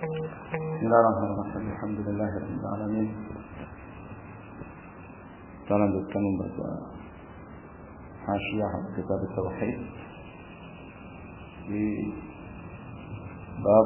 Bismillahirrahmanirrahim. Alhamdulillahirabbil alamin. Kita lanjutkan membaca Hasyiah Kitab Tauhid di bab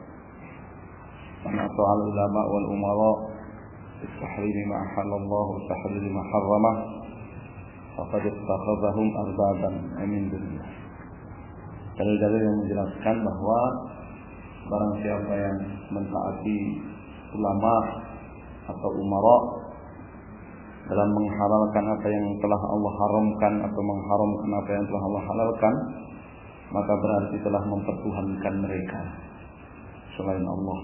mana soal ulama wal umara at-tahrim ma halallahu wa tahrim ma harrama faqad ittakhadhahum arbaban min dunillah. Dalil-dalil yang menjelaskan bahwa barang siapa yang mentaati ulama atau umara dalam menghalalkan apa yang telah Allah haramkan atau mengharamkan apa yang telah Allah halalkan, maka berarti telah mempertuhankan mereka selain Allah.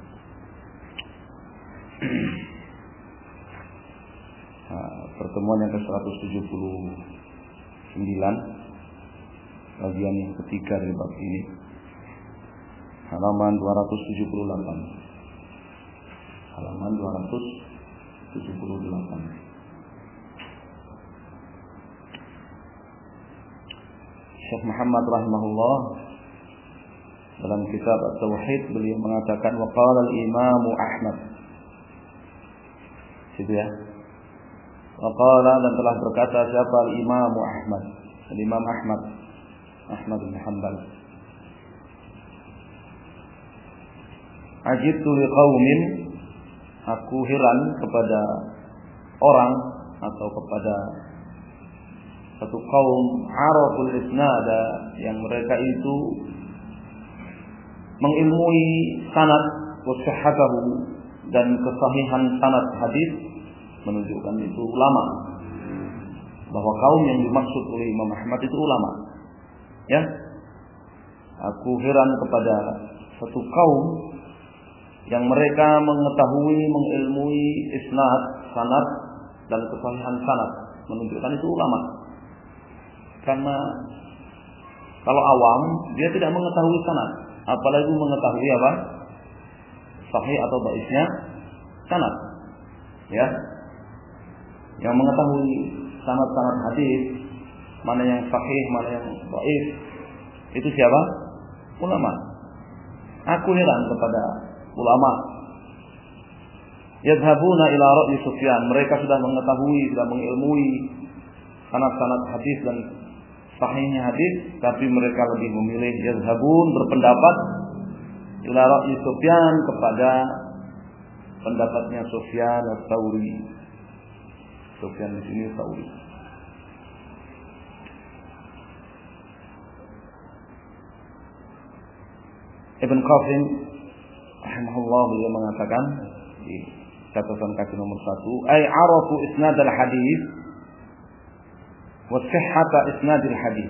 Pertemuan yang ke-179, bagian yang ketiga dari bab ini, halaman 278. Halaman 278. Syekh Muhammad rahimahullah dalam kitab At-Tauhid beliau mengatakan wa qala al-Imam Ahmad. Gitu ya. Wa qala, dan telah berkata siapa al-Imam Ahmad? Al-Imam Ahmad bin Hanbal. Ajibtu liqaumin, aku heran kepada orang atau kepada satu kaum araful isnada, yang mereka itu mengilmui sanad wa sihhatahu, dan kesahihan sanad hadis, menunjukkan itu ulama, bahwa kaum yang dimaksud oleh Imam Ahmad itu ulama. Ya, aku heran kepada satu kaum yang mereka mengetahui, mengilmui isnad, sanad, dan kesahihan sanad, menunjukkan itu ulama. Karena kalau awam dia tidak mengetahui sanad, apalagi mengetahui apa? Sahih atau dhaifnya sanad. Ya. Yang mengetahui sanad-sanad hadis, mana yang sahih, mana yang dhaif, itu siapa? Ulama. Aku heran kepada ulama. Yadhabuna ila ra'yi Sufyan, mereka sudah mengetahui, sudah mengilmui sanad-sanad hadis dan sahihnya hadis, tapi mereka lebih memilih yadhabun, berpendapat ila ra'yi Sufyan, kepada pendapatnya Sufyan Ats-Tsauri. Sufyan di sini Tsauri. Ibn Qasim rahimahullah beliau mengatakan di catatan kaki nomor 1, ay arafu isnad al-hadis wa sihhata isnad al-hadis.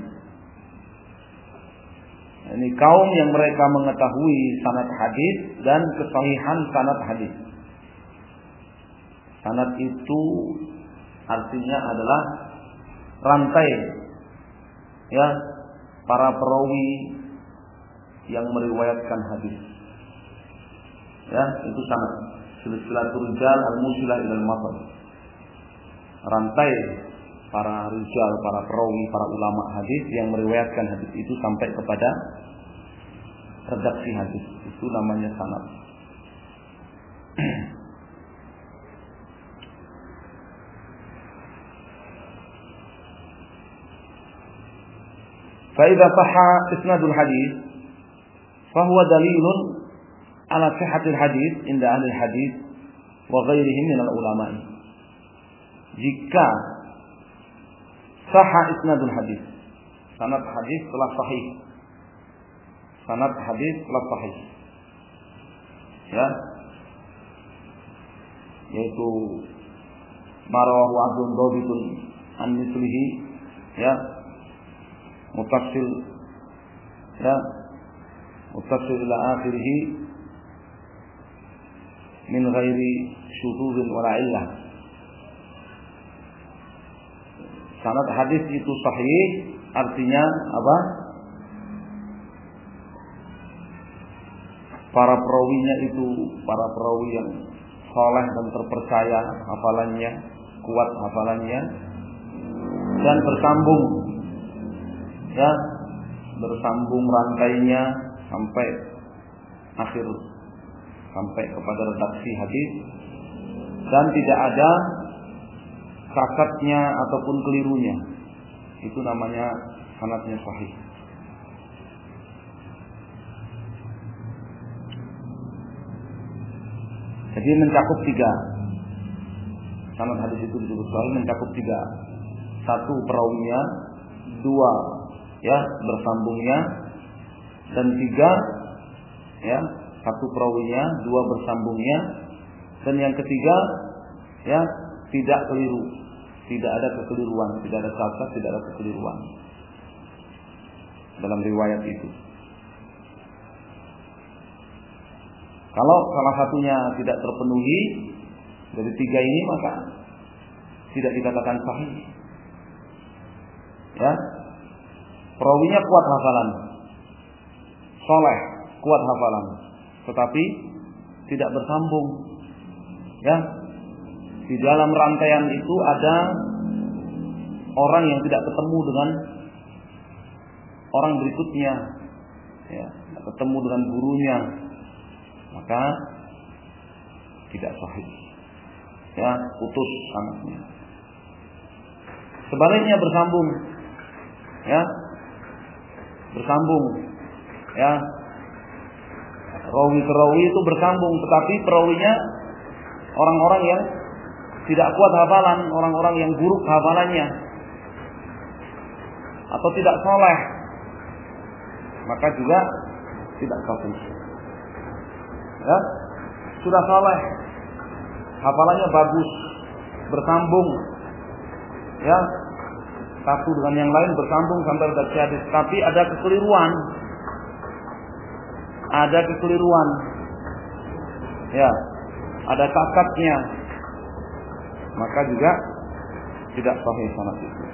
Ini kaum yang mereka mengetahui sanad hadis dan kesahihan sanad hadis. Sanad itu artinya adalah rantai, ya, para perawi yang meriwayatkan hadis. Ya, itu sanad. Silsilatul rijal al-musilah ilal matan. Rantai para rijal, para perawi, para ulama hadis yang meriwayatkan hadis itu sampai kepada redaksi hadis. Itu namanya sanad. Fa idza sahha isnadul hadis fa huwa dalilun ala sihhatil hadis inda ahli hadis wa ghairihim minal ulama. Jika sahha isnadul hadis, sanad hadis telah sahih, sanad hadis telah sahih, ya, yaitu marawahu abdun dhabitun an mislihi, ya, mutassil, ya, mutassil ila akhirih min ghairi syudzin wala illah. Sanad hadis itu sahih, artinya apa? Para perawinya itu para perawi yang saleh dan terpercaya hafalannya, kuat hafalannya, dan bersambung, ya, bersambung rantainya sampai akhir sampai kepada redaksi hadis dan tidak ada cacatnya ataupun kelirunya. Itu namanya sanadnya sahih. Jadi mencakup 3. Sanad hadis itu disebut sahih mencakup 3. 1 perawinya, 2 ya bersambungnya, dan 3 ya 1 perawinya, 2 bersambungnya, dan yang ketiga ya tidak keliru, tidak ada kekeliruan, tidak ada cacat, tidak ada kekeliruan dalam riwayat itu. Kalau salah satunya tidak terpenuhi dari 3 ini, maka tidak dikatakan sahih. Ya, perawinya kuat hafalan, soleh, kuat hafalan, tetapi tidak bersambung. Ya, di dalam rantaian itu ada orang yang tidak ketemu dengan orang berikutnya, ya, ketemu dengan gurunya, maka tidak sahih. Ya, putus sanadnya. Sebaliknya bersambung, ya, bersambung, ya, rawi ke rawi itu bersambung, tetapi perawinya orang-orang yang tidak kuat hafalan, orang-orang yang buruk hafalannya, atau tidak soleh, maka juga tidak sahih. Ya, sudah soleh, hafalannya bagus, bersambung, ya, satu dengan yang lain bersambung sampai redaksi hadis, tapi ada kekeliruan, ya, ada cacatnya, maka juga tidak sahih sanad itu.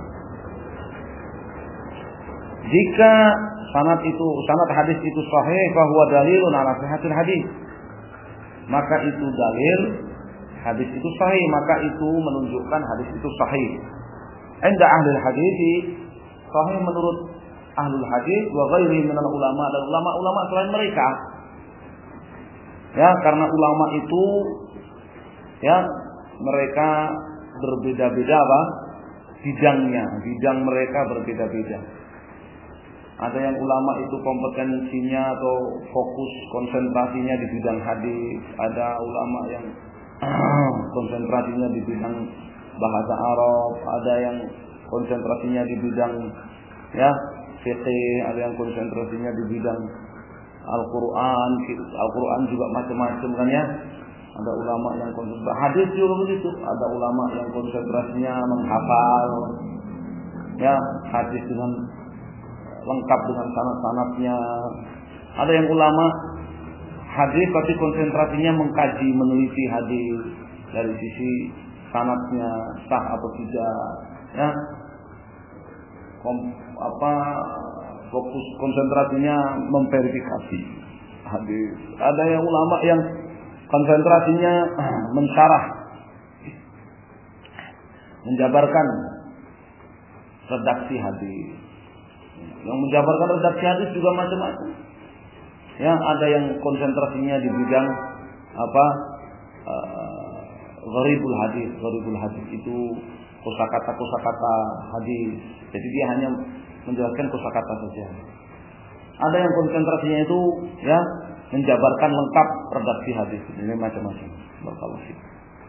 Jika sanad hadis itu sahih, fahuwa dalilun ala sihhatil hadis, maka itu dalil hadis itu sahih, maka itu menunjukkan hadis itu sahih. Inda ahlul hadis sahih menurut ahlul hadis wa ghairi minal ulama, dan ulama-ulama selain mereka. Ya, karena ulama itu ya mereka berbeda-beda apa? Bidang mereka berbeda-beda. Ada yang ulama itu kompetensinya atau fokus konsentrasinya di bidang hadis, ada ulama yang konsentrasinya di bidang bahasa Arab, ada yang konsentrasinya di bidang ya fiqih, ada yang konsentrasinya di bidang Al-Quran juga macam-macam kan ya. Ada ulama yang konsentrasi hadis juga begitu, ada ulama yang konsentrasinya menghafal ya hadis dengan lengkap dengan sanad-sanadnya. Ada yang ulama hadis tapi konsentrasinya mengkaji, meneliti hadis dari sisi sanadnya sah atau tidak, ya. Fokus konsentrasinya memverifikasi hadis. Ada yang ulama yang konsentrasinya mensyarah, menjabarkan redaksi hadis. Yang menjabarkan redaksi hadis juga macam-macam. Ya, ada yang konsentrasinya di bidang gharibul hadis. Gharibul hadis itu kosakata hadis. Jadi dia hanya menjelaskan kosakata saja. Ada yang konsentrasinya itu ya menjabarkan lengkap redaksi hadis. Ini macam-macam. Barakallahu fiik.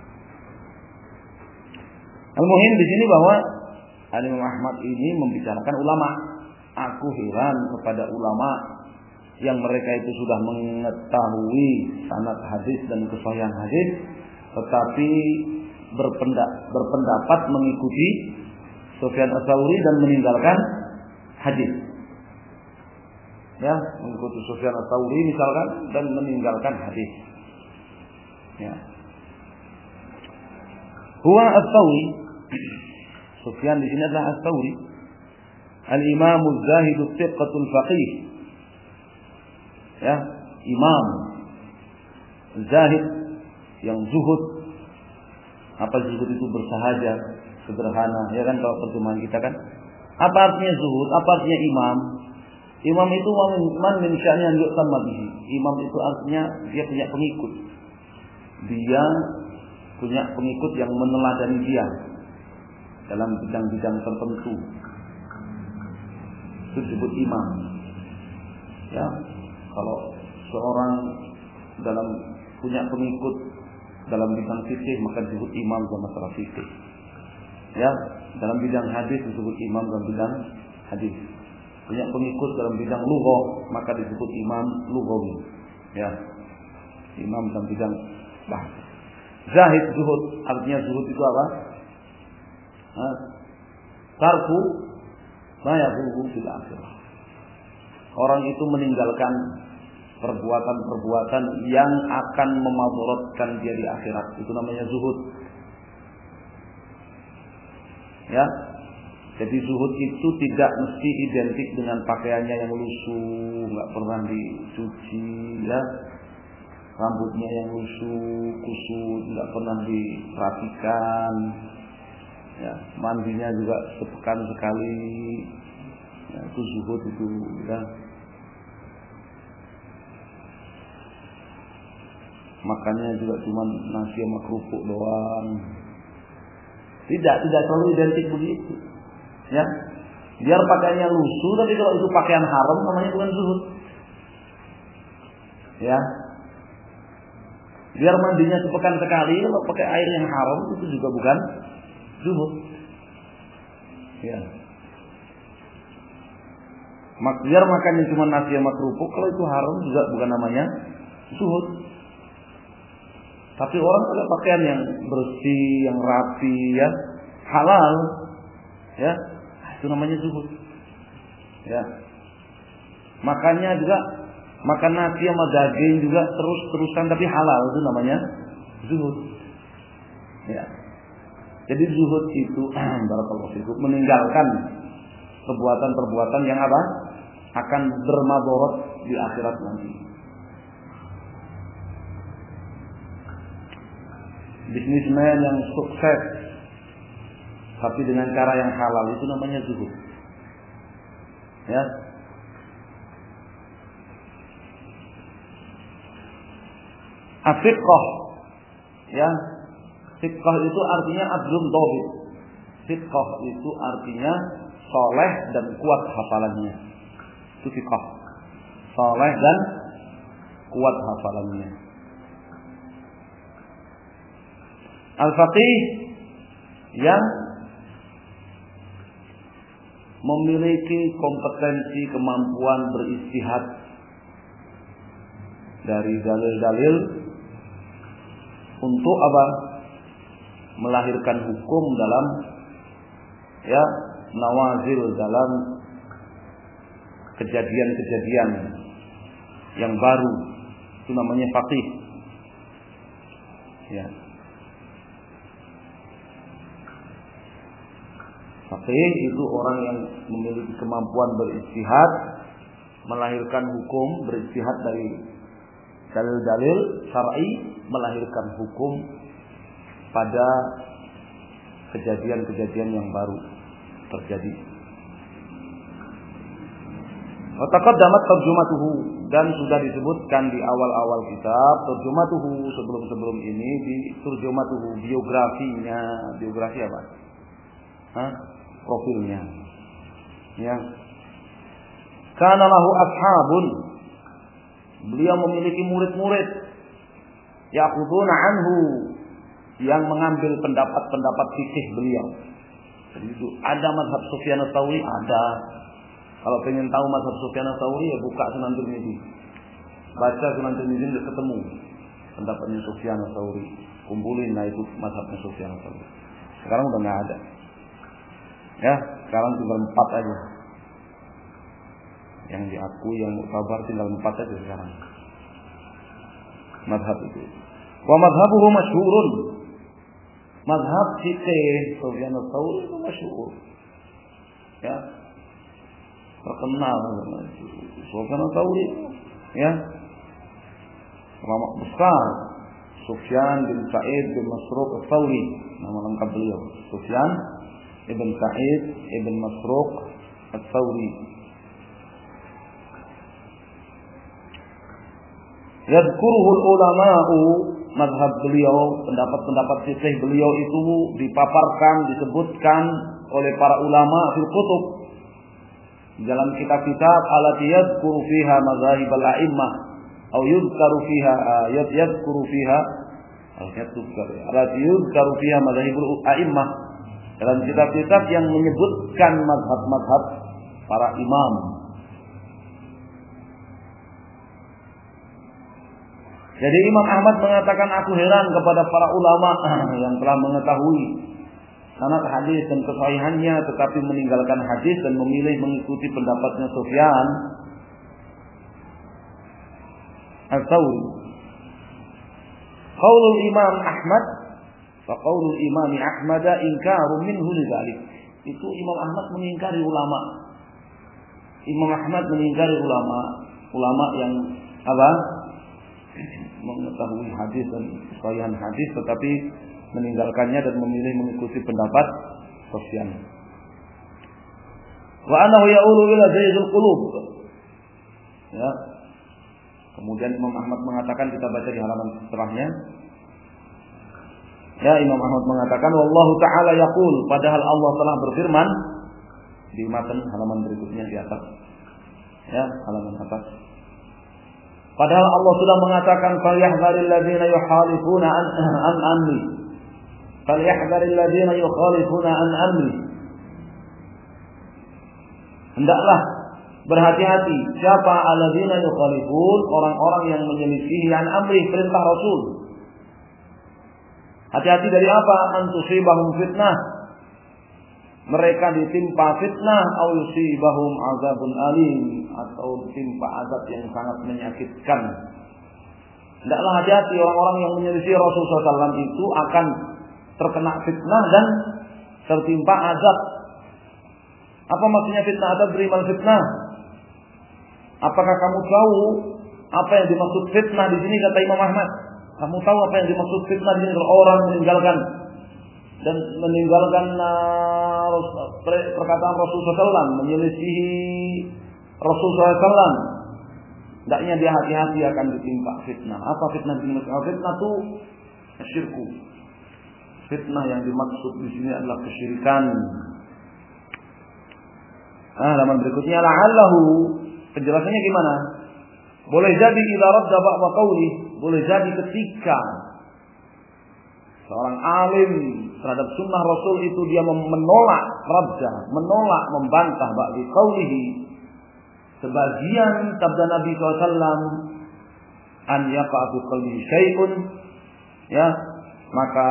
Al-muhim di sini bahwa Imam Ahmad ini membicarakan ulama. Aku heran kepada ulama yang mereka itu sudah mengetahui sanad hadis dan kesahihan hadis, tetapi berpendapat mengikuti Sufyan Ats-Tsauri dan meninggalkan hadis. Ya, mengikuti Sufyan Ats-Tsauri misalkan dan meninggalkan hadis. Ya. Huwa Ats-Tsauri. Sufyan di sini adalah Ats-Tsauri. Al-Imam Az-Zahid As-Thiqatul Faqih. Ya, imam Zahid yang zuhud. Apa zuhud itu? Bersahaja, sederhana, ya kan kalau terjemahan kita kan. Apa artinya zuhud? Apa artinya imam? Imam itu man min sya'ni yu'tamma bihi. Imam itu artinya dia punya pengikut. Dia punya pengikut yang meneladani dia dalam bidang-bidang tertentu. Itu disebut imam. Ya, kalau seorang dalam punya pengikut dalam bidang fikih maka disebut imam dalam masalah fikih. Ya, dalam bidang hadis disebut imam dalam bidang hadis. Punya pengikut dalam bidang lughah maka disebut imam lughawi. Ya, imam dalam bidang bahasa. Zahid zuhud, artinya zuhud itu apa? Tarku ma yaqulu fil akhirah. Orang itu meninggalkan perbuatan-perbuatan yang akan memudaratkan dia di akhirat. Itu namanya zuhud. Ya. Jadi zuhud itu tidak mesti identik dengan pakaiannya yang lusuh, enggak pernah dicuci, ya. Rambutnya yang lusuh, kusut, enggak pernah diperhatikan. Ya, mandinya juga sepekan sekali. Ya, itu zuhud itu, ya. Makannya juga cuma nasi sama kerupuk doang. Tidak selalu identik begitu. Ya. Biar pakaiannya lusuh, tapi kalau itu pakaian haram namanya bukan zuhud. Ya. Biar mandinya sepekan sekali, kalau pakai air yang haram itu juga bukan zuhud. Ya. Biar makannya cuma nasi sama kerupuk, kalau itu haram juga bukan namanya zuhud. Tapi orang pakai pakaian yang bersih, yang rapi, ya, halal, ya, itu namanya zuhud. Ya. Makannya juga makan nasi sama daging juga terus-terusan tapi halal, itu namanya zuhud. Ya. Jadi zuhud itu barakallahu fikum meninggalkan perbuatan-perbuatan yang apa? Akan bermadarat di akhirat nanti. Bisnismen yang sukses tapi dengan cara yang halal itu namanya zuhud. Ya. Afiqah, ya, fiqah itu artinya adlun dhabit. Fiqah itu artinya soleh dan kuat hafalannya. Itu fiqah, soleh dan kuat hafalannya. Al-faqih yang memiliki kompetensi kemampuan beristihad dari dalil-dalil untuk apa? Melahirkan hukum dalam ya nawazil, dalam kejadian-kejadian yang baru. Itu namanya faqih. Ya. Faqih itu orang yang memiliki kemampuan beristihad, melahirkan hukum, beristihad dari dalil-dalil syar'i, melahirkan hukum pada kejadian-kejadian yang baru terjadi. Wa taqaddamat tarjumatuhu, dan sudah disebutkan di awal-awal kitab tarjumatuhu, sebelum-sebelum ini di tarjumatuhu, biografinya. Biografi apa? Profilnya. Ya. Kana lahu ashabun, beliau memiliki murid-murid ya'khuduna anhu, yang mengambil pendapat-pendapat fikih beliau. Jadi itu ada mazhab Sufyan ats-Tsauri, ada. Kalau pengen tahu mazhab Sufyan ats-Tsauri ya buka Sunan Tirmidzi. Baca Sunan Tirmidzi udah ketemu pendapatnya Sufyan ats-Tsauri. Kumpulin, nah itu mazhabnya Sufyan ats-Tsauri. Sekarang udah enggak ada. Ya, sekarang tinggal 4 aja. Yang diakui, yang muktabar tinggal 4 aja sekarang. Mazhab itu. Wa mazhabuhu masyhurun. Mazhab fikih Sufyan ats-Tsauri itu masyhur. Ya. Terkenal Sufyan ats-Tsauri, ya. Ulama besar. Sufyan bin Sa'id bin Masruq ats-Tsauri, nama lengkap beliau. Sufyan Ibn Sa'id Ibn Masruq ats-Tsauri. Yadhkuruhul ulama'u, mazhab beliau, pendapat-pendapat fikih beliau itu dipaparkan, disebutkan oleh para ulama fil kutub, dalam kitab-kitab allati yadhkuru fiha mazahib al-a'immah atau yudhkaru fiha yadhkuru fiha allati yudhkaru fiha mazahibul a'immah, dalam kitab-kitab yang menyebutkan mazhab-mazhab para imam. Jadi Imam Ahmad mengatakan, aku heran kepada para ulama yang telah mengetahui sanad hadis dan kesahihannya, tetapi meninggalkan hadis dan memilih mengikuti pendapatnya Sufyan Ats-Tsauri. Qaulul Imam Ahmad wa qaulul Imam Ahmad inkaru minhu lidzalik. Itu Imam Ahmad mengingkari ulama. Imam Ahmad mengingkari ulama yang apa? Mengetahui hadis dan kesahihan hadis, tetapi meninggalkannya dan memilih mengikuti pendapat Sufyan. Wa annahu ya'ulu ila zaydul qulub. Ya. Kemudian Imam Ahmad mengatakan, kita baca di halaman setelahnya. Ya, Imam Ahmad mengatakan, wallahu ta'ala yaqul, padahal Allah telah berfirman di matan halaman berikutnya di atas. Ya, halaman atas. Padahal Allah sudah mengatakan, falyahdharil ladzina yukhalifuna an amri. Falyahdharil ladzina yukhalifuna an amri. Hendaklah berhati-hati siapa alladzina yukhalifun, orang-orang yang menyelisihi an amri, perintah Rasul. Hati-hati dari apa? An tusibahum fitnah, mereka ditimpa fitnah, atau yusibahum azabun alim, atau ditimpa azab yang sangat menyakitkan. Hendaklah hati-hati orang-orang yang menyelisih Rasulullah SAW itu akan terkena fitnah dan tertimpa azab. Apa maksudnya fitnah? Azab beriman fitnah. Apakah kamu tahu apa yang dimaksud fitnah di sini, kata Imam Ahmad? Kamu tahu apa yang dimaksud fitnah di sini? Kalau orang meninggalkan perkataan Rasulullah SAW, menyelisihi Rasulullah SAW, hendaknya dia hati-hati akan ditimpa fitnah. Apa fitnah di sini? Fitnah itu syirku. Fitnah yang dimaksud di sini adalah kesyirikan. Halaman berikutnya, la'allahu, penjelasannya gimana? Boleh jadi idza radda ba'da qawli, boleh jadi ketika seorang alim terhadap sunnah Rasul itu dia menolak radda, menolak, membantah ba'di qawlihi, sebagian sabda Nabi SAW, an yaqa fi qalbihi syai'un, ya, maka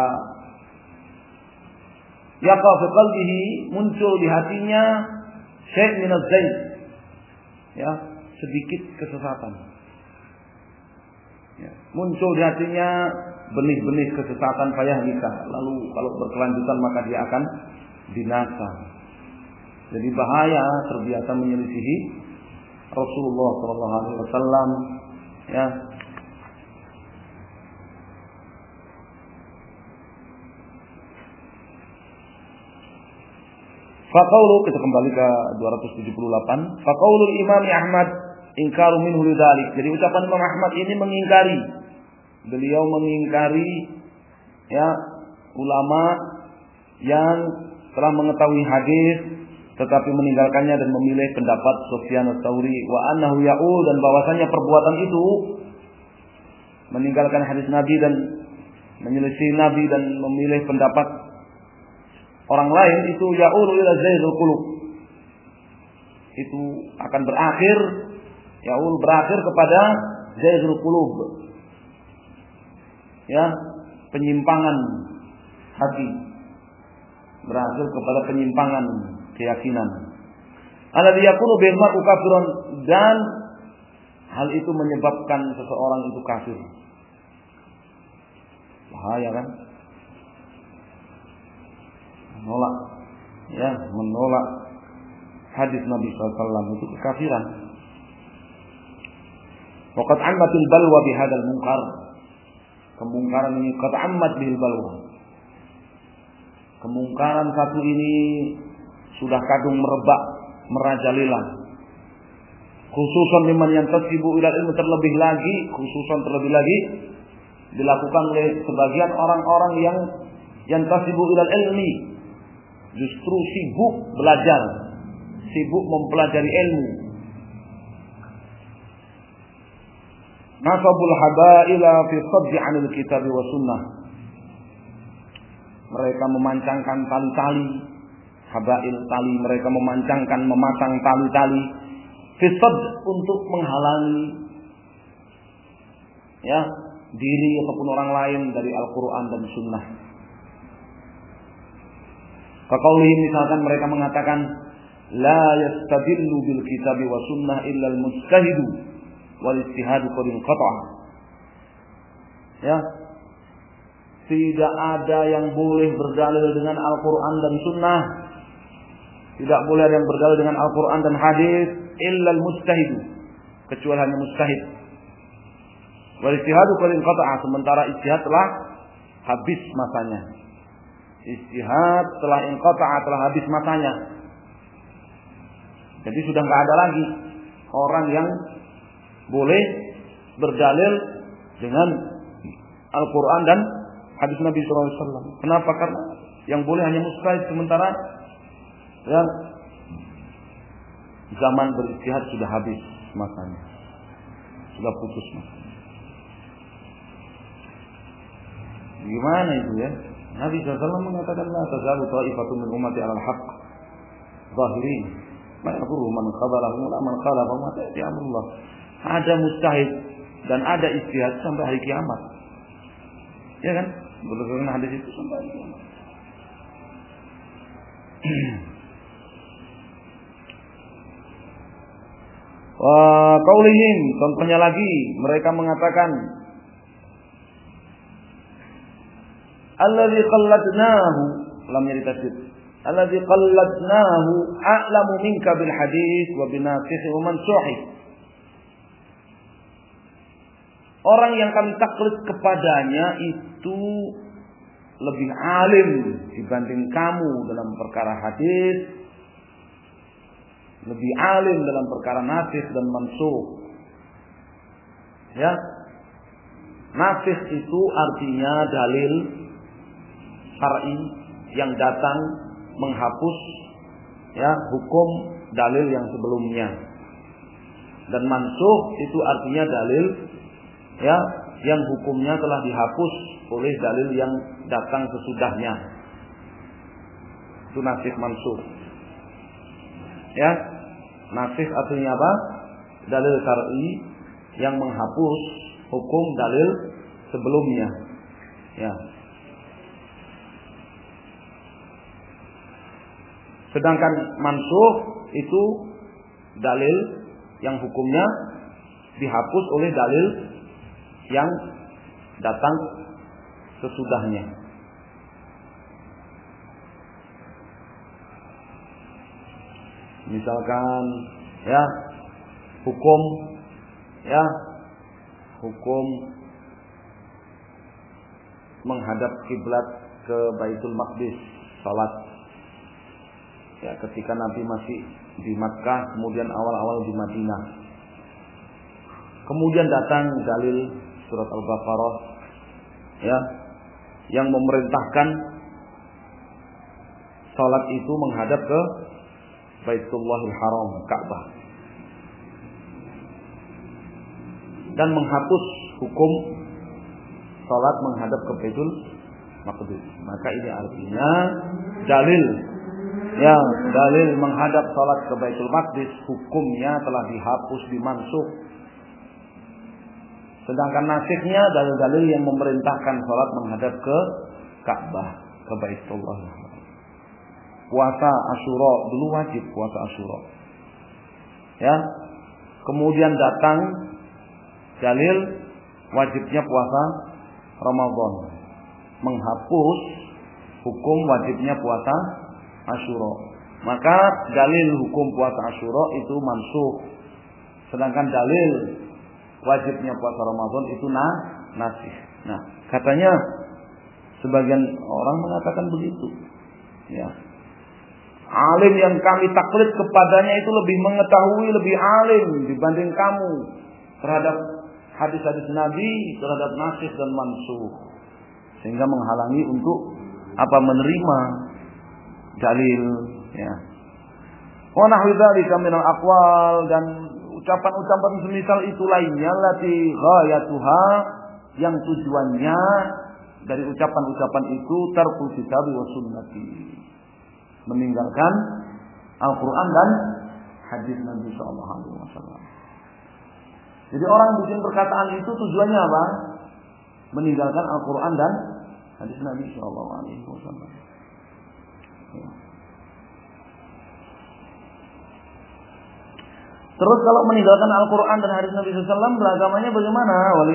yaqa fi qalbihi, muncul di hatinya syai' min az-zayd, ya, sedikit kesesatan, ya, muncul di hatinya benih-benih kesesatan nikah, lalu kalau berkelanjutan maka dia akan binasa. Jadi bahaya terbiasa menyelisihi Rasulullah SAW, ya. Faqaulu, kita kembali ke 278. Faqaulul Imam Ahmad ingkaru minhu lidzalik. Jadi ucapan Imam Ahmad ini mengingkari, beliau mengingkari, ya, ulama yang telah mengetahui hadis tetapi meninggalkannya dan memilih pendapat Sufyan Ats-Tsauri, wa annahu ya'ul, dan bahwasanya perbuatan itu, meninggalkan hadis Nabi dan menyelisih Nabi dan memilih pendapat orang lain, itu ya'ul ila zaydul qulub, itu akan berakhir, ya'ul berakhir kepada zaydul qulub, ya, penyimpangan hati, berakhir kepada penyimpangan keyakinan. Alladzi yakunu bil mar'u kafirun, dan hal itu menyebabkan seseorang itu kafir. Bahaya kan? Menolak, ya, menolak hadis Nabi SAW itu kekafiran. Waqad ammatil balwa bihadzal munkar. Kemungkaran ini qad ammat bil balwa. Kemungkaran satu ini sudah kadung merebak, merajalela. Khususan mimman yantasibu ilal ilmu, terlebih lagi dilakukan oleh sebagian orang-orang yang yantasibu ilal ilmi, justru sibuk belajar, sibuk mempelajari ilmu. Nasabul habaila fi saddi 'anil kitab wa sunnah. Mereka memancangkan tali-tali, habail tali, mereka memasang tali-tali fi sadd, untuk menghalangi diri ataupun orang lain dari Al-Quran dan Sunnah. Kaqaulihim, misalkan mereka mengatakan la yastadillu bil kitabi wa sunnah illa al mujtahidu wal ijtihadu qad inqata'. Tidak ada yang boleh berdalil dengan Al-Quran dan Sunnah, tidak boleh ada yang berdalil dengan Al-Quran dan hadis illa al mujtahidu, kecuali hanya mujtahid. Wal ijtihadu qad inqata'a, sementara ijtihad telah habis masanya. Ijtihad telah inqata'a, telah habis masanya. Jadi sudah enggak ada lagi orang yang boleh berdalil dengan Al-Quran dan hadis Nabi SAW. Kenapa? Karena yang boleh hanya mujtahid, sementara zaman berijtihad sudah habis masanya, sudah putus masanya. Gimana itu ya? Nabi SAW mengatakan la tazalu ta'ifatun min ummati 'alal haqq zahirin ma yadurru man khadalahum wa man khalafahum hatta ya'ti amrullah. Ada mujtahid dan ada ijtihad sampai hari kiamat. Ya kan? Berdasarkan hadis itu sampai hari kiamat. Wa qaulihim, contohnya lagi mereka mengatakan alladzi qalladnahu, lam yaritasyd, alladzi qalladnahu a'lamu minka bil hadis wa bin nasikh wa mansukh. Orang yang kami taklid kepadanya itu lebih alim dibanding kamu dalam perkara hadis, lebih alim dalam perkara nasikh dan mansukh. Nasikh itu artinya dalil syar'i yang datang menghapus hukum dalil yang sebelumnya. Dan mansukh itu artinya dalil yang hukumnya telah dihapus oleh dalil yang datang sesudahnya. Itu nasikh mansukh. Nasikh artinya apa? Dalil syar'i yang menghapus hukum dalil sebelumnya. Sedangkan mansukh itu dalil yang hukumnya dihapus oleh dalil yang datang sesudahnya. Misalkan hukum menghadap kiblat ke Baitul Maqdis, salat. Ketika Nabi masih di Makkah, kemudian awal-awal di Madinah. Kemudian datang dalil surat Al-Baqarah yang memerintahkan salat itu menghadap ke Baitullahil Haram, Ka'bah, dan menghapus hukum salat menghadap ke Baitul Maqdis. Maka ini artinya dalil menghadap salat ke Baitul Maqdis hukumnya telah dihapus, dimansukh. Sedangkan nasikhnya dalil-dalil yang memerintahkan salat menghadap ke Ka'bah, ke Baitullah. Puasa Asyura dulu wajib, puasa Asyura. Kemudian datang dalil wajibnya puasa Ramadan, menghapus hukum wajibnya puasa Asyura. Maka dalil hukum puasa Asyura itu mansukh. Sedangkan dalil wajibnya puasa Ramadan itu nasikh. Nah, katanya sebagian orang mengatakan begitu. Alim yang kami taklid kepadanya itu lebih mengetahui, lebih alim dibanding kamu terhadap hadis-hadis Nabi, terhadap nasikh dan mansukh, sehingga menghalangi untuk menerima dalil, ya. Wa nahwi dzalika minal aqwal, dan ucapan-ucapan semisal itu lainnya, lati ghayatuha, yang tujuannya dari ucapan-ucapan itu tarkul kitab wa sunnati, meninggalkan Al-Quran dan hadis Nabi sallallahu alaihi wasallam. Jadi orang bikin perkataan itu tujuannya apa? Meninggalkan Al-Quran dan hadis Nabi sallallahu alaihi wasallam. Terus kalau meninggalkan Al-Quran dan hadis Nabi sallallahu alaihi wasallam, beragamanya bagaimana?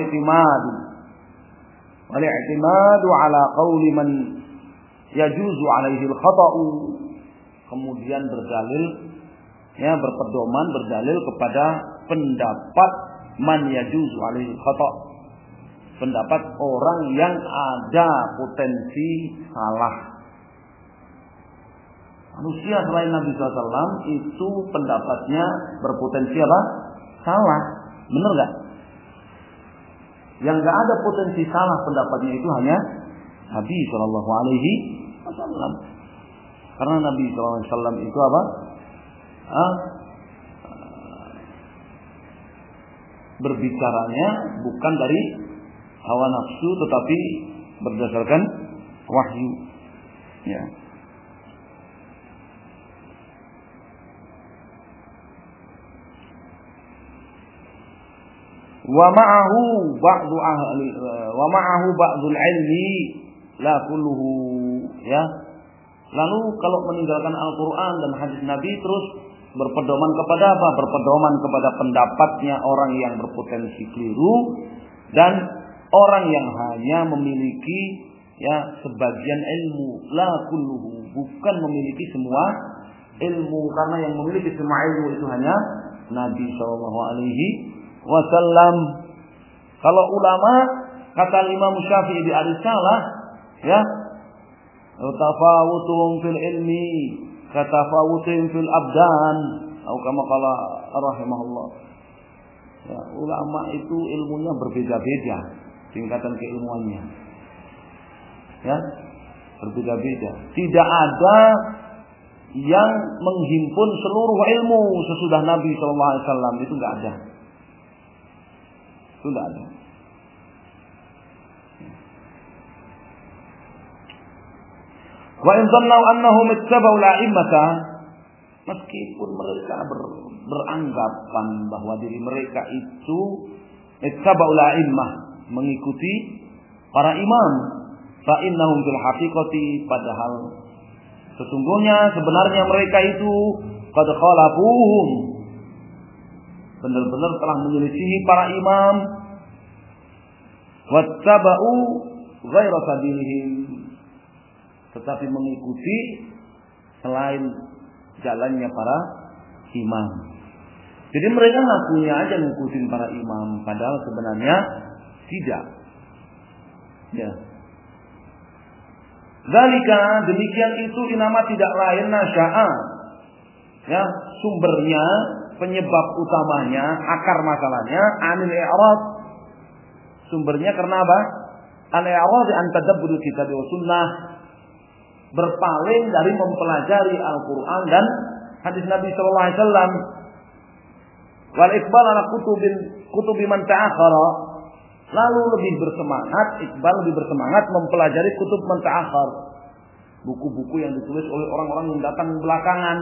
Wal i'timadu ala qauli man yajuzu alaihi al-khata'u. Kemudian berdalil, ya, berdalil kepada pendapat man yajuzu alaihi al-khata', pendapat orang yang ada potensi salah. Manusia selain Nabi SAW itu pendapatnya berpotensi apa? Salah. Benar gak? Yang gak ada potensi salah pendapatnya itu hanya Nabi SAW. Karena Nabi SAW itu apa? Berbicaranya bukan dari hawa nafsu, tetapi berdasarkan wahyu. Ya. Wa ma'ahu ba'dul ilmi la kulluhu, ya. Lalu kalau meninggalkan Al-Quran dan hadis Nabi terus berpedoman kepada apa? Berpedoman kepada pendapatnya orang yang berpotensi keliru dan orang yang hanya memiliki, ya, sebagian ilmu, la kulluhu, bukan memiliki semua ilmu, karena yang memiliki semua ilmu itu hanya Nabi sallallahu alaihi wasallam. Kalau ulama, kata Imam Syafi'i di Ar-Risalah, ya, tafawutuhum fil ilmi katafawutuhum fil abdan, atau kama qala rahimahullah. Ya, ulama itu ilmunya berbeda-beda, tingkatan keilmuannya, ya, berbeda-beda. Tidak ada yang menghimpun seluruh ilmu sesudah Nabi sallallahu alaihi wasallam, itu enggak ada. Itu enggak ada. Wa in dhannu annahum ittaba'u al-a'immata, meskipun mereka beranggapan bahwa diri mereka itu ittaba'u al-a'immah, mengikuti para imam, fa innahum fil haqiqati, padahal sesungguhnya sebenarnya mereka itu qad khalafuhum, benar-benar telah menyelisihi para imam, wattaba'u ghaira sabilihim, tetapi mengikuti selain jalannya para imam. Jadi mereka ngakunya aja ngikutin para imam, padahal sebenarnya tidak. Ya. Zalika, demikian itu inama tidak lain nasya'a, ya, sumbernya, penyebab utamanya, akar masalahnya anil i'rad. Sumbernya karena apa? Al-i'rad an tadabbur kitab wa sunnah, berpaling dari mempelajari Al-Quran dan hadis Nabi sallallahu alaihi wasallam. Wal iqbal ala kutubi man ta'akhara, lalu lebih bersemangat mempelajari kutub man ta'akhar, buku-buku yang ditulis oleh orang-orang yang datang belakangan.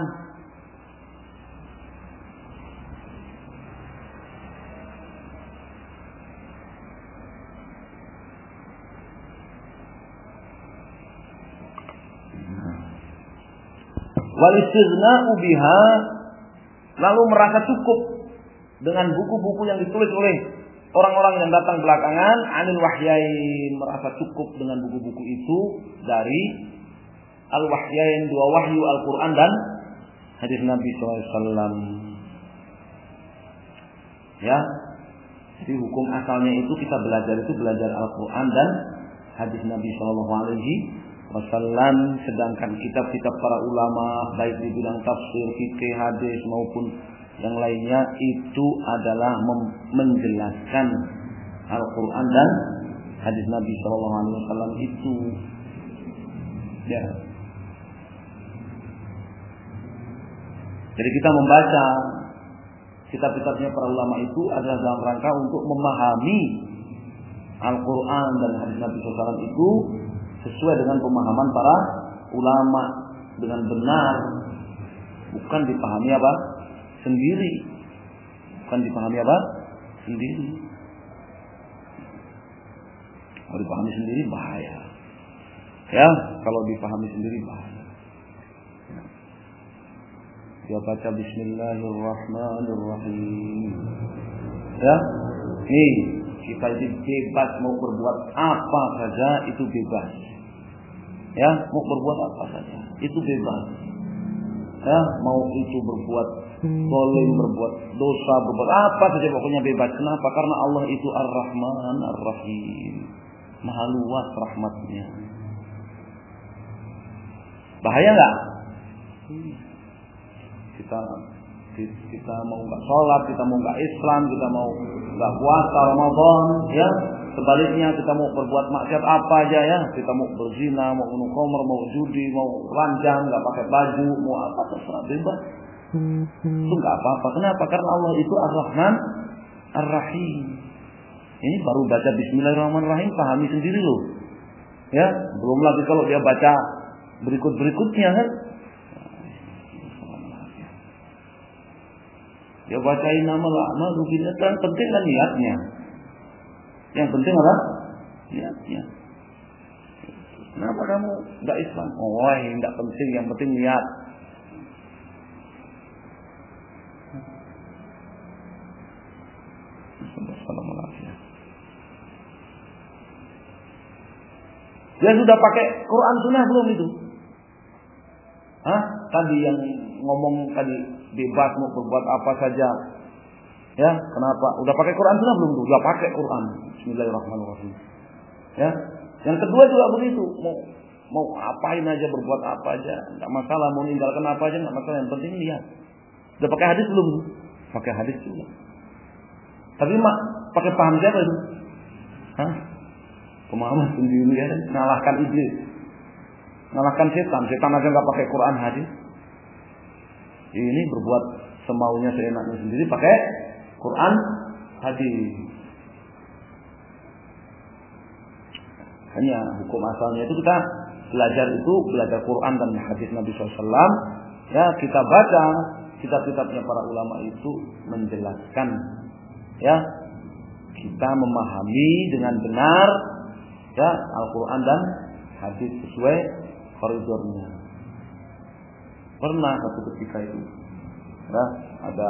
Wal istighna'u biha, lalu merasa cukup dengan buku-buku yang ditulis oleh orang-orang yang datang belakangan, anil wahyain, merasa cukup dengan buku-buku itu dari al-wahyain, dua wahyu, Al-Quran dan hadis Nabi SAW. Ya, jadi hukum asalnya itu kita belajar Al-Quran dan hadis Nabi SAW. wasallam, sedangkan kitab-kitab para ulama baik di bidang tafsir, fikih, hadis maupun yang lainnya itu adalah menjelaskan Al-Quran dan hadis Nabi SAW itu. Ya. Jadi kita membaca kitab-kitabnya para ulama itu adalah dalam rangka untuk memahami Al-Quran dan hadis Nabi SAW itu sesuai dengan pemahaman para ulama dengan benar, bukan dipahami apa? Sendiri. Bukan dipahami apa? Sendiri. Kalau dipahami sendiri bahaya. Ya, kalau dipahami sendiri bahaya. Dia baca Bismillahirrahmanirrahim. Ya, nih kita ini bebas mau berbuat apa saja itu bebas. Ya, mau berbuat apa saja itu bebas. Ya, mau itu berbuat zalim, berbuat dosa, berbuat apa saja pokoknya bebas. Kenapa? Karena Allah itu Ar-Rahman Ar-Rahim, Maha luas rahmatnya. Bahaya nggak? Kita mau nggak sholat, kita mau nggak Islam, kita mau nggak puasa Ramadan, ya sebaliknya kita mau berbuat maksiat apa aja ya, kita mau berzina, mau minum khamr, mau judi, mau ranjang, nggak pakai baju, mau apa terserah bebas, itu nggak apa-apa. Kenapa? Karena Allah itu Ar-Rahman Ar-Rahim. Ini baru baca Bismillahirrahmanirrahim pahami sendiri loh, ya belum lagi kalau dia baca berikutnya kan. Ya bacain nama lama ruginya kan penting kan niatnya. Yang penting apa? Niatnya. Kenapa kamu enggak Islam? Oh, enggak penting, yang penting niat. Assalamualaikum. Dia sudah pakai Quran Sunnah belum itu? Hah? Tadi yang ngomong tadi bebas mau berbuat apa saja. Ya, kenapa? Udah pakai Quran Sunnah belum tuh? Udah pakai Quran. Bismillahirrahmanirrahim. Ya. Yang kedua juga begitu, mau apain aja, berbuat apa aja, enggak masalah, mau meninggalkan apa aja enggak masalah, yang penting lihat. Udah pakai hadis belum? Pakai hadis juga. Tapi pakai paham siapa itu? Hah? Pemahaman sendiri ya, ngalahkan iblis. Ngalahkan setan. Setan aja enggak pakai Quran hadis. Ini berbuat semaunya seenaknya sendiri pakai Quran hadis. Hanya hukum asalnya itu kita belajar Quran dan hadis Nabi SAW. Ya, kita baca kitab-kitabnya para ulama itu menjelaskan. Ya, kita memahami dengan benar ya Al-Quran dan hadis sesuai koridornya. Pernah satu ketika itu, ya, ada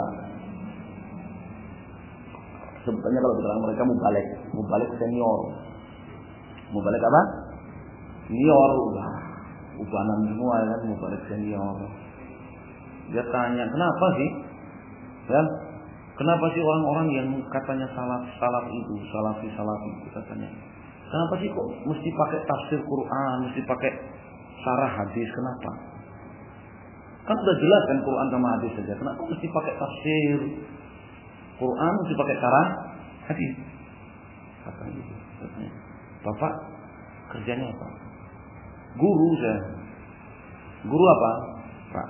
sebutannya kalau bilang mereka mubalik senior. Mubalik apa? Senior lah, ubanan semua ya kan, mubalik senior. Dia tanya, kenapa sih? Ya, kenapa sih orang-orang yang katanya salaf itu, salafi katanya? Kenapa sih kok mesti pakai tafsir Quran, mesti pakai syarah hadis? Kenapa? Kan sudah jelas kan Quran sama hadis saja. Kenapa mesti pakai tafsir Quran, mesti pakai syarah hadis? Katanya gitu. Bapak kerjanya apa? Guru saya. Guru apa? Pak.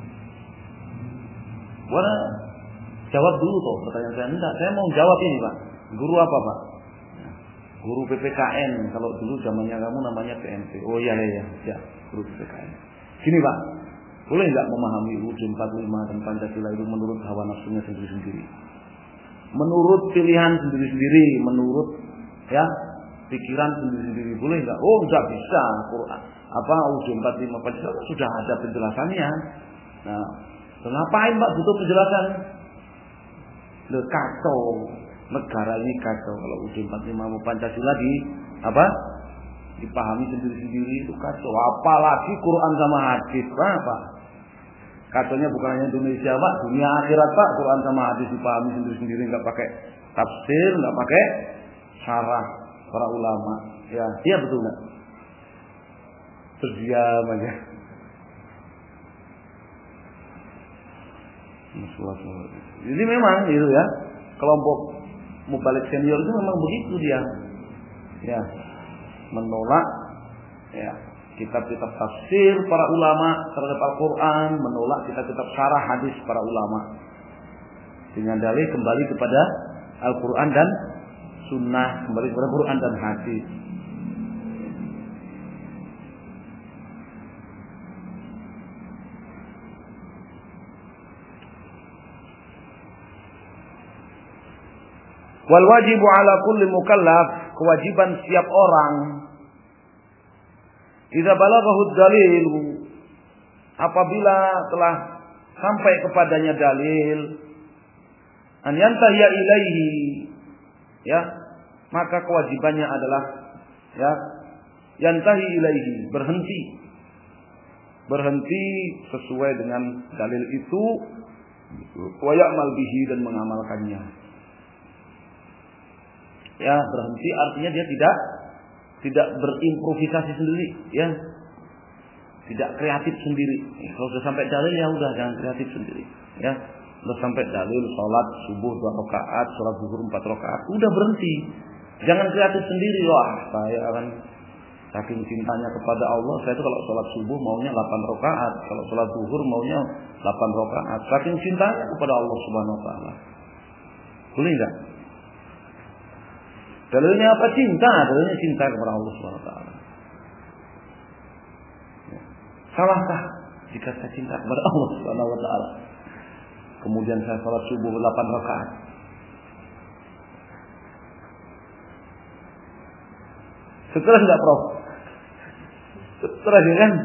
Boleh jawab dulu toh pertanyaan saya. Enggak, saya mau jawab ini Pak. Guru apa Pak? Guru PPKN. Kalau dulu zamannya kamu namanya PMP. Oh iya, guru PPKN. Gini Pak, boleh nggak memahami UUD 45 dan Pancasila itu menurut hawa nafsunya sendiri-sendiri? Menurut pilihan sendiri-sendiri, menurut ya pikiran sendiri-sendiri, boleh nggak? Oh nggak bisa. Quran apa UUD 45 Pancasila sudah ada penjelasannya. Nah, ngapain Pak butuh penjelasan? Kacau. Negara ini kacau kalau UUD 45 Pancasila dipahami sendiri-sendiri itu kacau. Apalagi Quran sama hadis, apa? Kacaunya bukan hanya Indonesia Pak, dunia akhirat Pak. Quran sama hadis dipahami sendiri-sendiri, nggak pakai tafsir, nggak pakai syarah para ulama. Ya, iya betul nggak? Terdiam aja. Jadi memang itu ya, kelompok mubalik senior itu memang begitu dia. Ya, menolak ya kitab-kitab tafsir para ulama terhadap Al-Quran, menolak kitab-kitab syarah hadis para ulama dengan dalih kembali kepada Al-Quran dan Sunnah, kembali kepada Quran dan hadis. Wal wajibu ala kulli mukallaf, kewajiban setiap orang idza balaghahu dalil, apabila telah sampai kepadanya dalil, an yantahiya ilaihi, ya, maka kewajibannya adalah ya yantahi ilaihi, berhenti sesuai dengan dalil itu, wa ya'mal bihi, dan mengamalkannya. Ya, berhenti artinya dia tidak berimprovisasi sendiri, ya. Tidak kreatif sendiri. Kalau sudah sampai dalil ya udah, jangan kreatif sendiri, ya. Sudah sampai dalil salat subuh 2 rakaat, salat zuhur 4 rakaat, udah berhenti. Jangan kreatif sendiri. Wah, saya akan saking cintanya kepada Allah, saya itu kalau salat subuh maunya 8 rakaat, kalau salat zuhur maunya 8 rakaat. Saking cintanya kepada Allah Subhanahu wa taala. Boleh enggak? Dalilnya apa? Cinta. Dalilnya cinta kepada Allah SWT. Salahkah jika saya cinta kepada Allah SWT, kemudian saya salat subuh 8 rakaat? Stres enggak, Prof? Stres ya kan?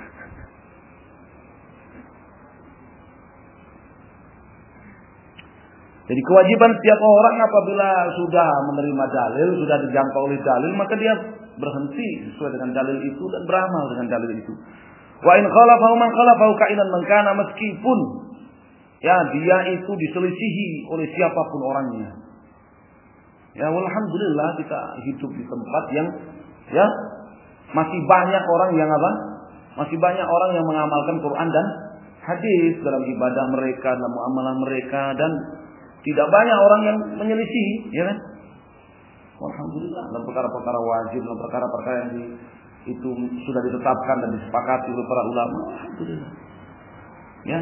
Jadi kewajiban setiap orang apabila sudah menerima dalil, sudah dijangkau oleh dalil, maka dia berhenti sesuai dengan dalil itu dan beramal dengan dalil itu. Wa in khalafahu man khalafahu kainan man kana, meskipun ya dia itu diselisihi oleh siapapun orangnya. Ya, alhamdulillah kita hidup di tempat yang ya masih banyak orang yang apa? Masih banyak orang yang mengamalkan Quran dan hadis dalam ibadah mereka, dalam muamalah mereka, dan tidak banyak orang yang menyelisihi, ya kan? Alhamdulillah, dalam perkara-perkara wajib, dalam perkara-perkara yang itu sudah ditetapkan dan disepakati oleh para ulama. Alhamdulillah. Ya.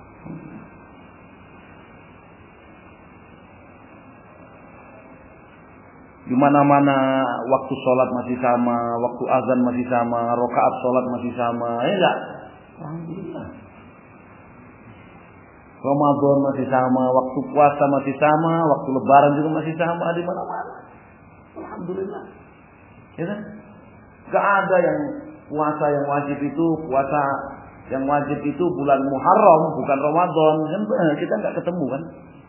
Di mana-mana waktu sholat masih sama, waktu azan masih sama, rakaat sholat masih sama, ya enggak? Alhamdulillah. Ramadan masih sama, waktu puasa masih sama, waktu lebaran juga masih sama, di mana-mana. Alhamdulillah. Ya kan? Gak ada yang puasa yang wajib itu bulan Muharram, bukan Ramadan. Kan kita enggak ketemu kan?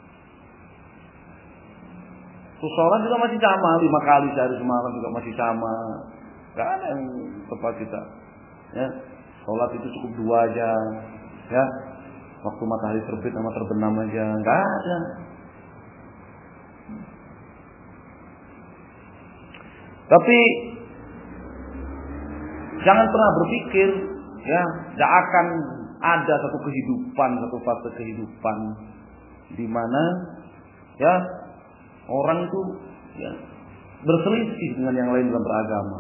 Sholat juga masih sama, 5 kali sehari semalam juga masih sama. Gak ada yang tepat kita. Ya. Sholat itu cukup 2 aja. Ya. Waktu matahari terbit sama terbenam aja, enggak ada. Tapi jangan pernah berpikir ya, tidak akan ada satu fase kehidupan di mana ya orang itu ya berselisih dengan yang lain dalam beragama.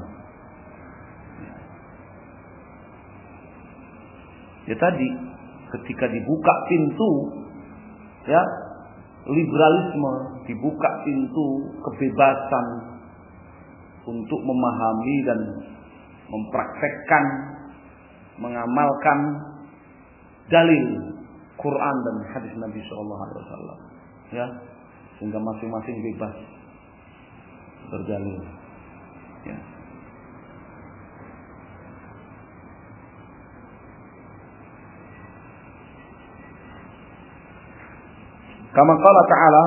Ya tadi ketika dibuka pintu ya liberalisme, dibuka pintu kebebasan untuk memahami dan mempraktekkan, mengamalkan dalil Quran dan hadis Nabi Sallallahu Alaihi Wasallam, ya, sehingga masing-masing bebas berdalil. Ya. Kama qala ta'ala,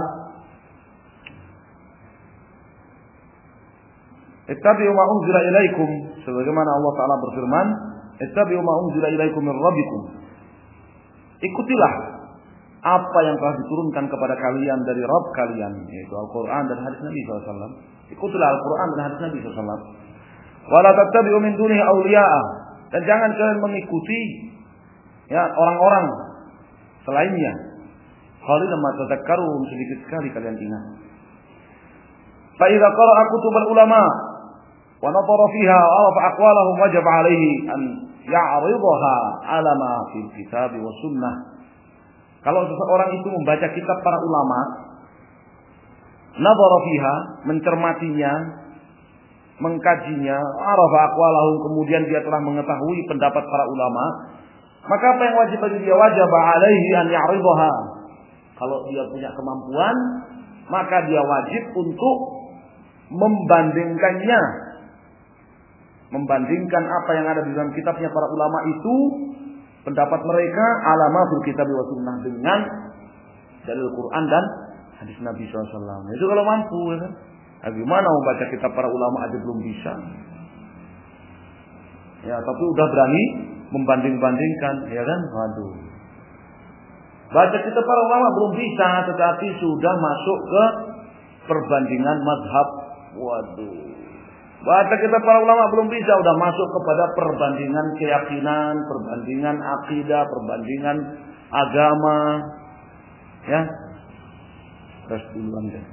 ittabi'u ma unzila ilaikum, sebagaimana Allah Ta'ala berfirman, ittabi'u ma unzila ilaikum min rabbikum, ikutilah apa yang telah diturunkan kepada kalian dari Rabb kalian, yaitu Al-Quran dan hadis Nabi SAW. Ikutilah Al-Quran dan hadis Nabi SAW. Wa la tattabi'u min dunihi awliya'a, Dan jangan kalian mengikuti ya orang-orang selainnya. Qalilan ma tadhakkarun, sedikit sekali kalian ingat. Fa idza qara'a kutubal ulama wa nadhara fiha wa arafa aqwalahum wajib 'alaihi an ya'ridaha 'ala ma fil kitab wa sunnah. Kalau seseorang itu membaca kitab para ulama, nadhara fiha, mencermatinya, mengkajinya, arafa aqwalahum, kemudian dia telah mengetahui pendapat para ulama, maka apa yang wajib bagi dia? Wajib 'alaihi an ya'ridaha. Kalau dia punya kemampuan, maka dia wajib untuk membandingkannya. Membandingkan apa yang ada di dalam kitabnya para ulama itu, pendapat mereka, alama fil kitab wa sunnah, dengan dalil Quran dan hadis Nabi SAW. Itu kalau mampu, ya kan? Bagaimana membaca kitab para ulama aja belum bisa. Ya, tapi udah berani membanding-bandingkan, ya kan? Waduh. Baca kitab para ulama belum bisa, tetapi sudah masuk ke perbandingan mazhab. Waduh. Baca kitab para ulama belum bisa, sudah masuk kepada perbandingan keyakinan, perbandingan akidah, perbandingan agama. Ya. Terus duluan deh.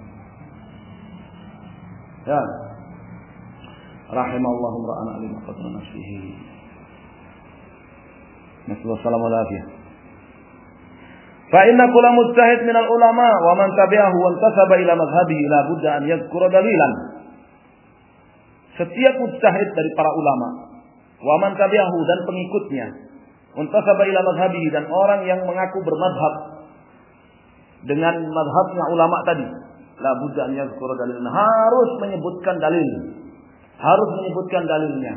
Ya. Rahimallahu ra'an alim qadra nafsihi. Nasallallahu alaihi. Fa inna kulla mujtahid minal ulama wa man tabi'ahu wa intasaba ila madhhabihi la budda an yadhkura dalilan. Setiap mujtahid dari para ulama, wa man tabi'ahu, dan pengikutnya, intasaba ila madhhabihi, dan orang yang mengaku bermadhab dengan madhabnya ulama tadi, la budda an yadhkura dalilan, harus menyebutkan dalil. Harus menyebutkan dalilnya.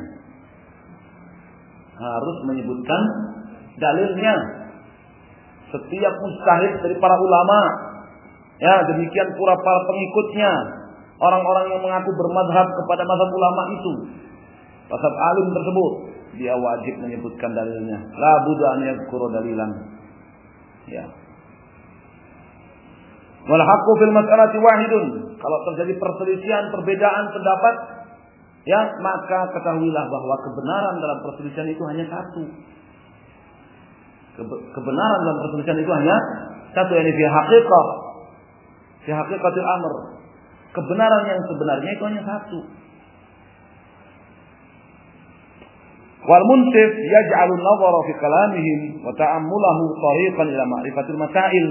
Harus menyebutkan dalilnya. Setiap mujtahid dari para ulama, ya demikian pula para pengikutnya, orang-orang yang mengaku bermadhab kepada mazhab ulama itu, mazhab alim tersebut, dia wajib menyebutkan dalilnya. La budda an yadhkura dalilan. Ya. Wal haqqu fil mas'alati wahidun. Kalau terjadi perselisihan, perbedaan pendapat, ya maka ketahuilah bahwa kebenaran dalam perselisihan itu hanya satu. Kebenaran dalam perselisihan itu hanya satu, yakni fi haqiqah, fi haqiqatil amr. Kebenaran yang sebenarnya itu hanya satu. Wal munsif yaj'alun nadhara fi kalamihim wa ta'ammulahu tariqan ila ma'rifatil masail.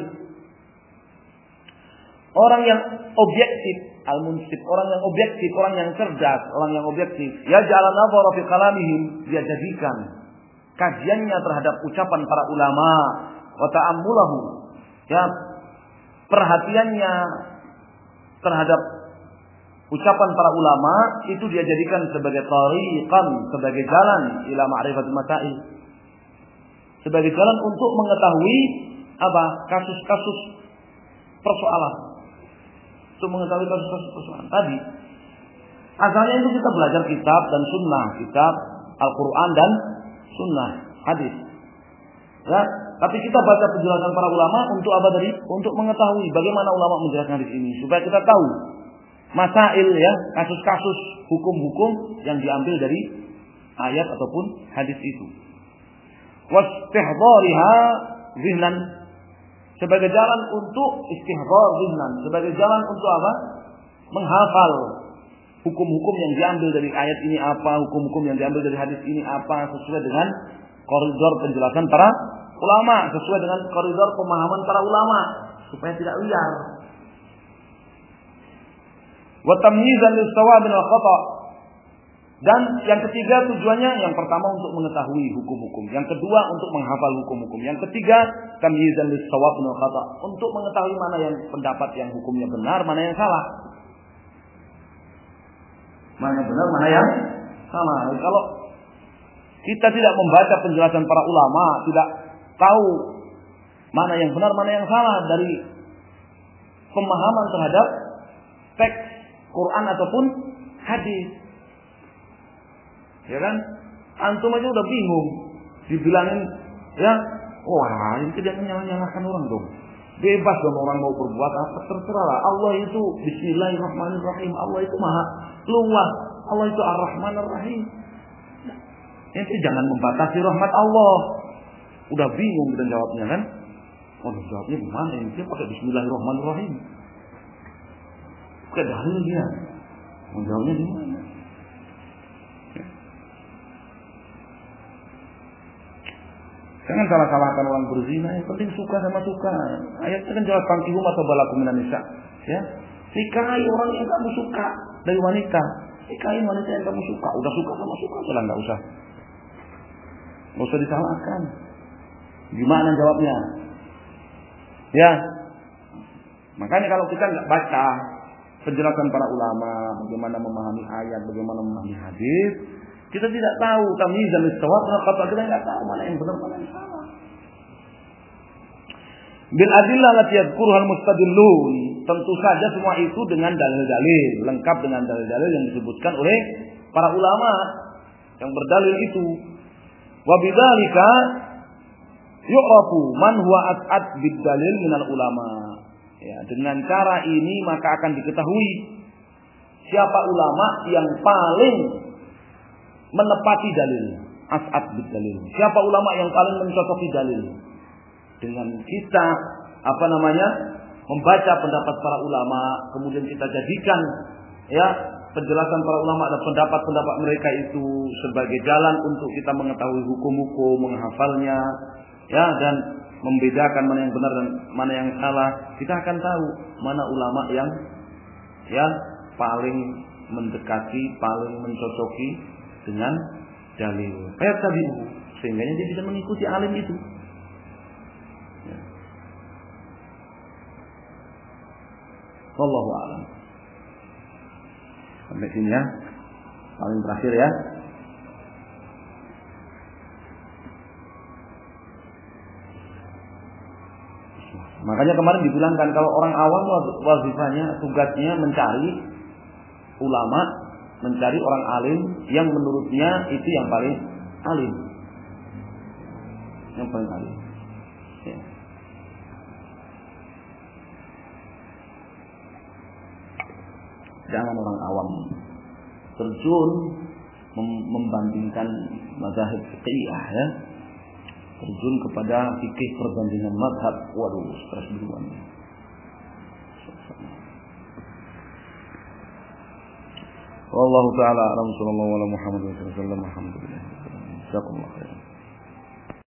Orang yang objektif, al-munsif, orang yang objektif, orang yang cerdas, orang yang objektif, yaj'alun nadhara fi kalamihim, dia jadikan kajiannya terhadap ucapan para ulama, wa ta'ammulahu, ya, perhatiannya terhadap ucapan para ulama itu dia jadikan sebagai tariqan, sebagai jalan ila ma'rifatul masail, sebagai jalan untuk mengetahui apa? Kasus-kasus persoalan. Untuk mengetahui kasus-kasus persoalan tadi. Asalnya itu kita belajar kitab dan sunnah, kitab Al-Quran dan sunnah, hadis. Ya, tapi kita baca penjelasan para ulama untuk apa tadi? Untuk mengetahui bagaimana ulama menjelaskan hadis ini, supaya kita tahu masail, ya, kasus-kasus hukum-hukum yang diambil dari ayat ataupun hadis itu. Wastihdhariha zihnan, sebagai jalan untuk istihdhar zihnan, sebagai jalan untuk apa? Menghafal hukum-hukum yang diambil dari ayat ini apa, hukum-hukum yang diambil dari hadis ini apa, sesuai dengan koridor penjelasan para ulama, sesuai dengan koridor pemahaman para ulama, supaya tidak liar. Wa tamyizan lis-shawab min al-khata'. Dan yang ketiga tujuannya, yang pertama untuk mengetahui hukum-hukum, yang kedua untuk menghafal hukum-hukum, yang ketiga tamyizan lis-shawab min al-khata', untuk mengetahui mana yang pendapat yang hukumnya benar, mana yang salah. Mana yang benar, mana yang salah. Kalau kita tidak membaca penjelasan para ulama, tidak tahu mana yang benar, mana yang salah dari pemahaman terhadap teks Quran ataupun hadis, ya kan? Antum aja udah bingung, dibilangin, ya, wah ini tidak menyalahkan orang dong. Bebas dong orang mau berbuat apa, terserah lah. Allah itu Bismillahirrahmanirrahim. Allah itu maha luas. Allah itu Ar-Rahman Ar-Rahim. Ente jangan membatasi rahmat Allah. Udah bingung kita jawabnya kan? Oh, jawabnya gimana? Ente pakai Bismillahirrahmanirrahim. Pakai dalil dia. Mau jawabnya di mana? Jangan salah-salahkan orang berzina. Yang penting suka sama suka. Ayatnya kan jawab fankihu ma tabalakum minan nisa. Ya, nikahi orang yang kamu suka dari wanita. Nikahi wanita yang kamu suka. Udah suka sama suka, sudah nggak usah disalahkan. Gimana jawabnya? Ya, makanya kalau kita nggak baca penjelasan para ulama, bagaimana memahami ayat, bagaimana memahami hadis, kita tidak tahu tamyizan istawab, kata kita nggak tahu mana yang benar mana yang salah. Bil adillah allati yadhkuruhal mustadillun, tentu saja semua itu dengan dalil-dalil, lengkap dengan dalil-dalil yang disebutkan oleh para ulama yang berdalil itu. Wa bidzalika yu'rafu man huwa as'ad bid dalil minal ulama. Ya, dengan cara ini maka akan diketahui siapa ulama yang paling menepati dalil, as'ad bid dalil. Siapa ulama yang paling mencocoki dalil. Dengan kita membaca pendapat para ulama, kemudian kita jadikan ya penjelasan para ulama dan pendapat-pendapat mereka itu sebagai jalan untuk kita mengetahui hukum-hukum, menghafalnya, ya, dan membedakan mana yang benar dan mana yang salah. Kita akan tahu mana ulama yang ya paling mendekati, paling mencocoki dengan dalil. Ayat tadi sehingga dia bisa mengikuti alim itu. Wallahu a'lam. Sampai sini ya. Paling terakhir ya. Makanya kemarin dibilangkan kalau orang awam wazifahnya, tugasnya mencari ulama, mencari orang alim yang menurutnya itu yang paling alim. Yang paling alim. Ya. Jangan orang awam terjun membandingkan mazhab fiqhiyah ya. Terjun kepada fikih perbandingan mazhab. Waduh, stres duluan. Wallahu taala a'lam. Sallallahu alaihi wa sallam. Alhamdulillah. Jazakumullah khairan.